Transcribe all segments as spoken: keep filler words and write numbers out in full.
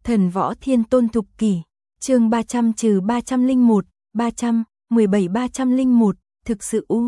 Thần võ thiên tôn thục kỷ, chương ba trăm trừ ba trăm lẻ một, ba trăm mười bảy ba trăm lẻ một, thực sự u.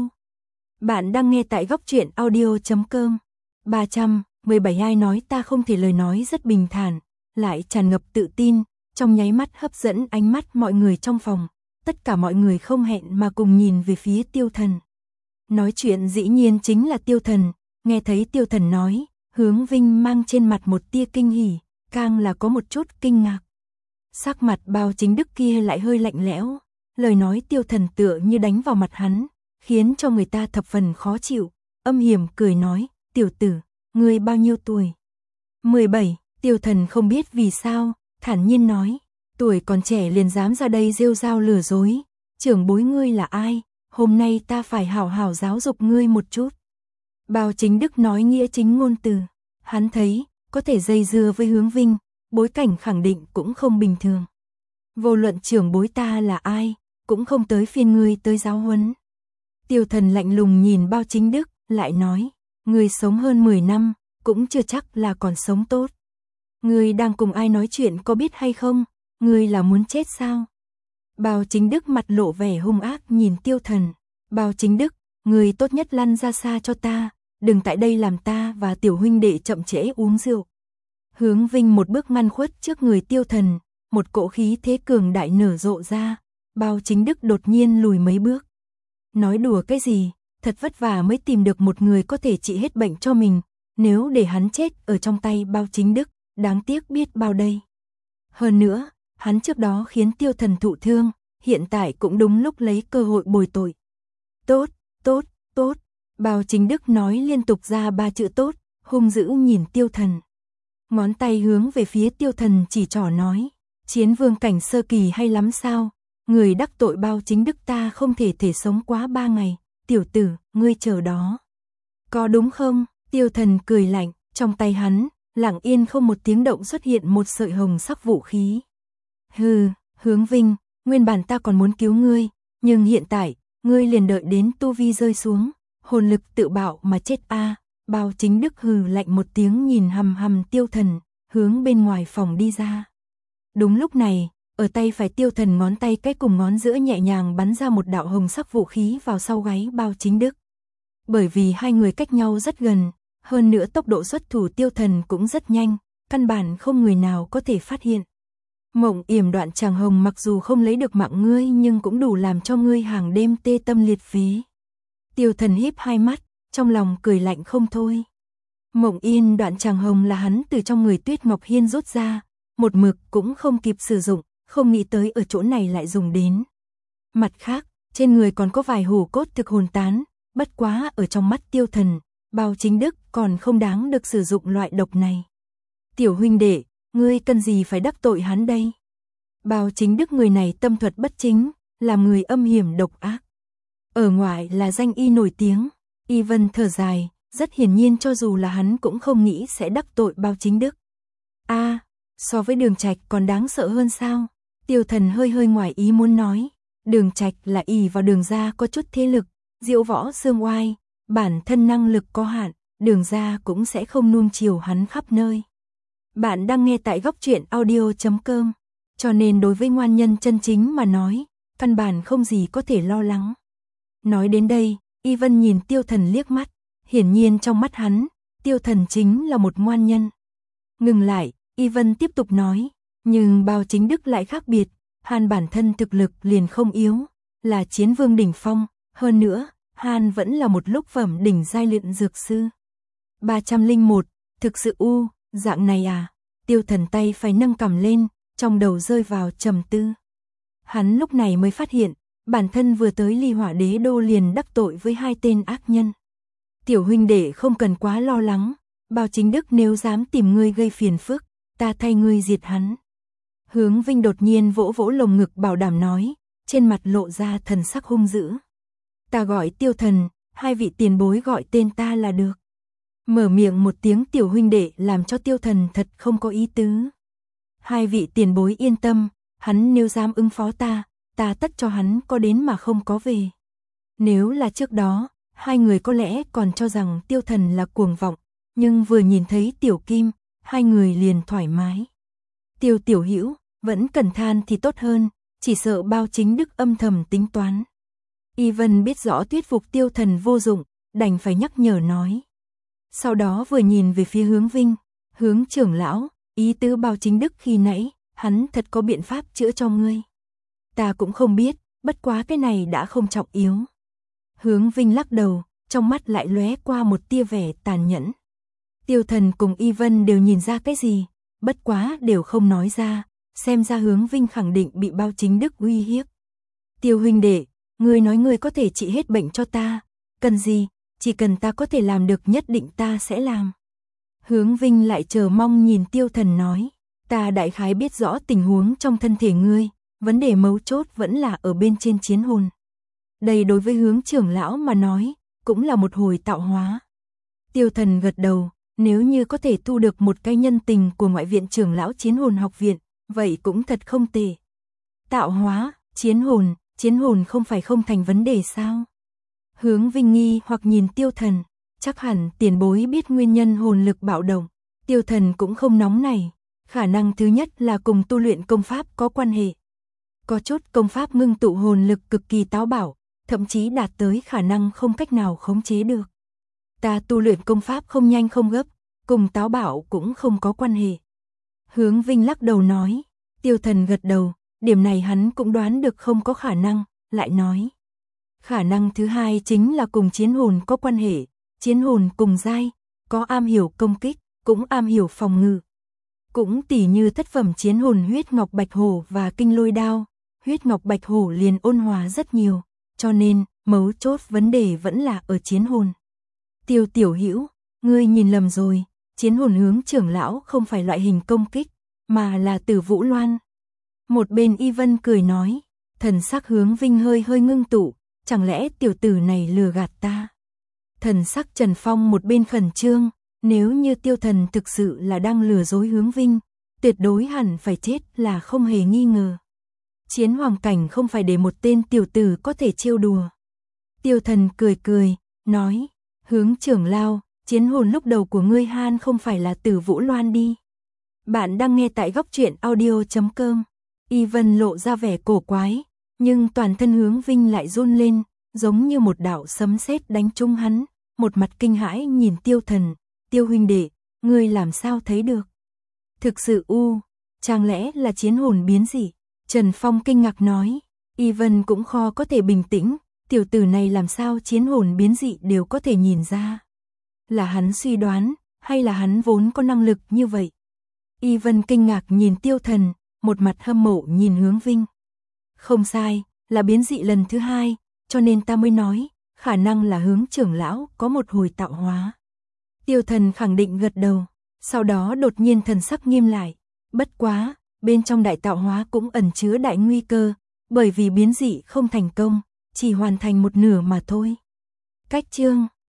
Bạn đang nghe tại góc truyện audio chấm com. ba trăm mười bảy ai nói ta không thể lời nói rất bình thản, lại tràn ngập tự tin, trong nháy mắt hấp dẫn ánh mắt mọi người trong phòng. Tất cả mọi người không hẹn mà cùng nhìn về phía Tiêu Thần. Nói chuyện dĩ nhiên chính là Tiêu Thần, nghe thấy Tiêu Thần nói, Hướng Vinh mang trên mặt một tia kinh hỉ, càng là có một chút kinh ngạc. Sắc mặt Bao Chính Đức kia lại hơi lạnh lẽo, lời nói Tiêu Thần tựa như đánh vào mặt hắn, khiến cho người ta thập phần khó chịu, âm hiểm cười nói, tiểu tử, ngươi bao nhiêu tuổi? mười bảy, Tiêu Thần không biết vì sao, thản nhiên nói, tuổi còn trẻ liền dám ra đây rêu rao lừa dối, trưởng bối ngươi là ai, hôm nay ta phải hảo hảo giáo dục ngươi một chút. Bao Chính Đức nói nghĩa chính ngôn từ, hắn thấy, có thể dây dưa với Hướng Vinh, bối cảnh khẳng định cũng không bình thường. Vô luận trưởng bối ta là ai, cũng không tới phiên ngươi tới giáo huấn. Tiêu Thần lạnh lùng nhìn Bao Chính Đức, lại nói, ngươi sống hơn mười năm, cũng chưa chắc là còn sống tốt. Ngươi đang cùng ai nói chuyện có biết hay không, ngươi là muốn chết sao? Bao Chính Đức mặt lộ vẻ hung ác nhìn Tiêu Thần, Bao Chính Đức, ngươi tốt nhất lăn ra xa cho ta, đừng tại đây làm ta và tiểu huynh đệ chậm trễ uống rượu. Hướng Vinh một bước ngăn khuất trước người Tiêu Thần, một cỗ khí thế cường đại nở rộ ra, Bao Chính Đức đột nhiên lùi mấy bước. Nói đùa cái gì, thật vất vả mới tìm được một người có thể trị hết bệnh cho mình, nếu để hắn chết ở trong tay Bao Chính Đức, đáng tiếc biết bao đây. Hơn nữa, hắn trước đó khiến Tiêu Thần thụ thương, hiện tại cũng đúng lúc lấy cơ hội bồi tội. Tốt, tốt, tốt, Bao Chính Đức nói liên tục ra ba chữ tốt, hung dữ nhìn Tiêu Thần. Ngón tay hướng về phía Tiêu Thần chỉ trỏ nói, chiến vương cảnh sơ kỳ hay lắm sao, người đắc tội Bao Chính Đức ta không thể thể sống quá ba ngày, tiểu tử, ngươi chờ đó. Có đúng không? Tiêu Thần cười lạnh, trong tay hắn, lặng yên không một tiếng động xuất hiện một sợi hồng sắc vũ khí. Hừ, Hướng Vinh, nguyên bản ta còn muốn cứu ngươi, nhưng hiện tại, ngươi liền đợi đến tu vi rơi xuống, hồn lực tự bạo mà chết a. À. Bao Chính Đức hừ lạnh một tiếng nhìn hằm hằm Tiêu Thần, hướng bên ngoài phòng đi ra. Đúng lúc này, ở tay phải Tiêu Thần ngón tay cái cùng ngón giữa nhẹ nhàng bắn ra một đạo hồng sắc vũ khí vào sau gáy Bao Chính Đức. Bởi vì hai người cách nhau rất gần, hơn nữa tốc độ xuất thủ Tiêu Thần cũng rất nhanh, căn bản không người nào có thể phát hiện. Mộng yểm đoạn tràng hồng mặc dù không lấy được mạng ngươi nhưng cũng đủ làm cho ngươi hàng đêm tê tâm liệt phế. Tiêu Thần híp hai mắt, trong lòng cười lạnh không thôi. Mộng yên đoạn tràng hồng là hắn từ trong người Tuyết Ngọc Hiên rút ra, một mực cũng không kịp sử dụng, không nghĩ tới ở chỗ này lại dùng đến. Mặt khác, trên người còn có vài hủ cốt thực hồn tán, bất quá ở trong mắt Tiêu Thần, Bao Chính Đức còn không đáng được sử dụng loại độc này. Tiểu huynh đệ, ngươi cần gì phải đắc tội hắn đây? Bao Chính Đức người này tâm thuật bất chính, là người âm hiểm độc ác. Ở ngoài là danh y nổi tiếng, Y Vân thở dài, rất hiển nhiên cho dù là hắn cũng không nghĩ sẽ đắc tội Bao Chính Đức. A, à, so với Đường Trạch còn đáng sợ hơn sao? Tiêu Thần hơi hơi ngoài ý muốn nói, Đường Trạch là ỷ vào Đường gia có chút thế lực, diệu võ xương oai, bản thân năng lực có hạn, Đường gia cũng sẽ không nuông chiều hắn khắp nơi. Bạn đang nghe tại góc truyện audio chấm com, cho nên đối với ngoan nhân chân chính mà nói, căn bản không gì có thể lo lắng. Nói đến đây, Y Vân nhìn Tiêu Thần liếc mắt, hiển nhiên trong mắt hắn, Tiêu Thần chính là một ngoan nhân. Ngừng lại, Y Vân tiếp tục nói, nhưng Bao Chính Đức lại khác biệt, Hàn bản thân thực lực liền không yếu, là chiến vương đỉnh phong, hơn nữa, Hàn vẫn là một lúc phẩm đỉnh giai luyện dược sư. ba trăm lẻ một, thực sự u, dạng này à? Tiêu Thần tay phải nâng cằm lên, trong đầu rơi vào trầm tư. Hắn lúc này mới phát hiện, bản thân vừa tới Ly Hỏa Đế đô liền đắc tội với hai tên ác nhân. Tiểu huynh đệ không cần quá lo lắng, Bao Chính Đức nếu dám tìm ngươi gây phiền phức, ta thay ngươi diệt hắn. Hướng Vinh đột nhiên vỗ vỗ lồng ngực bảo đảm nói, trên mặt lộ ra thần sắc hung dữ. Ta gọi Tiêu Thần, hai vị tiền bối gọi tên ta là được. Mở miệng một tiếng tiểu huynh đệ làm cho Tiêu Thần thật không có ý tứ. Hai vị tiền bối yên tâm, hắn nếu dám ứng phó ta, ta tất cho hắn có đến mà không có về. Nếu là trước đó, hai người có lẽ còn cho rằng Tiêu Thần là cuồng vọng, nhưng vừa nhìn thấy Tiểu Kim, hai người liền thoải mái. Tiêu Tiểu Hữu, vẫn cần than thì tốt hơn, chỉ sợ Bao Chính Đức âm thầm tính toán. Y Vân biết rõ thuyết phục Tiêu Thần vô dụng, đành phải nhắc nhở nói. Sau đó vừa nhìn về phía Hướng Vinh, Hướng trưởng lão, ý tứ Bao Chính Đức khi nãy, hắn thật có biện pháp chữa cho ngươi. Ta cũng không biết, bất quá cái này đã không trọng yếu. Hướng Vinh lắc đầu, trong mắt lại lóe qua một tia vẻ tàn nhẫn. Tiêu Thần cùng Y Vân đều nhìn ra cái gì, bất quá đều không nói ra, xem ra Hướng Vinh khẳng định bị Bao Chính Đức uy hiếp. Tiêu huynh đệ, ngươi nói ngươi có thể trị hết bệnh cho ta, cần gì, chỉ cần ta có thể làm được nhất định ta sẽ làm. Hướng Vinh lại chờ mong nhìn Tiêu Thần nói, ta đại khái biết rõ tình huống trong thân thể ngươi, vấn đề mấu chốt vẫn là ở bên trên chiến hồn. Đây đối với Hướng trưởng lão mà nói, cũng là một hồi tạo hóa. Tiêu Thần gật đầu, nếu như có thể thu được một cái nhân tình của ngoại viện trưởng lão chiến hồn học viện, vậy cũng thật không tệ. Tạo hóa, chiến hồn, chiến hồn không phải không thành vấn đề sao? Hướng Vinh nghi hoặc nhìn Tiêu Thần, chắc hẳn tiền bối biết nguyên nhân hồn lực bạo động. Tiêu Thần cũng không nóng này, khả năng thứ nhất là cùng tu luyện công pháp có quan hệ. Có chút công pháp ngưng tụ hồn lực cực kỳ táo bạo, thậm chí đạt tới khả năng không cách nào khống chế được. Ta tu luyện công pháp không nhanh không gấp, cùng táo bạo cũng không có quan hệ. Hướng Vinh lắc đầu nói, Tiêu Thần gật đầu, điểm này hắn cũng đoán được không có khả năng, lại nói. Khả năng thứ hai chính là cùng chiến hồn có quan hệ, chiến hồn cùng giai, có am hiểu công kích, cũng am hiểu phòng ngự. Cũng tỉ như thất phẩm chiến hồn huyết ngọc bạch hổ và kinh lôi đao, huyết ngọc bạch hổ liền ôn hòa rất nhiều, cho nên mấu chốt vấn đề vẫn là ở chiến hồn. Tiêu Tiểu Hữu, ngươi nhìn lầm rồi, chiến hồn Hướng trưởng lão không phải loại hình công kích, mà là Tử Vũ Loan. Một bên Y Vân cười nói, thần sắc Hướng Vinh hơi hơi ngưng tụ, chẳng lẽ tiểu tử này lừa gạt ta. Thần sắc Trần Phong một bên khẩn trương, nếu như Tiêu Thần thực sự là đang lừa dối Hướng Vinh, tuyệt đối hẳn phải chết là không hề nghi ngờ. Chiến hoàng cảnh không phải để một tên tiểu tử có thể trêu đùa. Tiêu Thần cười cười, nói, Hướng trưởng lão, chiến hồn lúc đầu của ngươi han không phải là Tử Vũ Loan đi. Bạn đang nghe tại góc truyện audio chấm com. Y Vân lộ ra vẻ cổ quái, nhưng toàn thân Hướng Vinh lại run lên, giống như một đạo sấm sét đánh trúng hắn, một mặt kinh hãi nhìn Tiêu Thần, Tiêu huynh đệ, ngươi làm sao thấy được? Thực sự u, chẳng lẽ là chiến hồn biến dị? Trần Phong kinh ngạc nói, Y Vân cũng khó có thể bình tĩnh, tiểu tử này làm sao chiến hồn biến dị đều có thể nhìn ra. Là hắn suy đoán, hay là hắn vốn có năng lực như vậy? Y Vân kinh ngạc nhìn Tiêu Thần, một mặt hâm mộ nhìn Hướng Vinh. Không sai, là biến dị lần thứ hai, cho nên ta mới nói, khả năng là Hướng trưởng lão có một hồi tạo hóa. Tiêu Thần khẳng định gật đầu, sau đó đột nhiên thần sắc nghiêm lại, bất quá, bên trong đại tạo hóa cũng ẩn chứa đại nguy cơ, bởi vì biến dị không thành công, chỉ hoàn thành một nửa mà thôi. Cách chương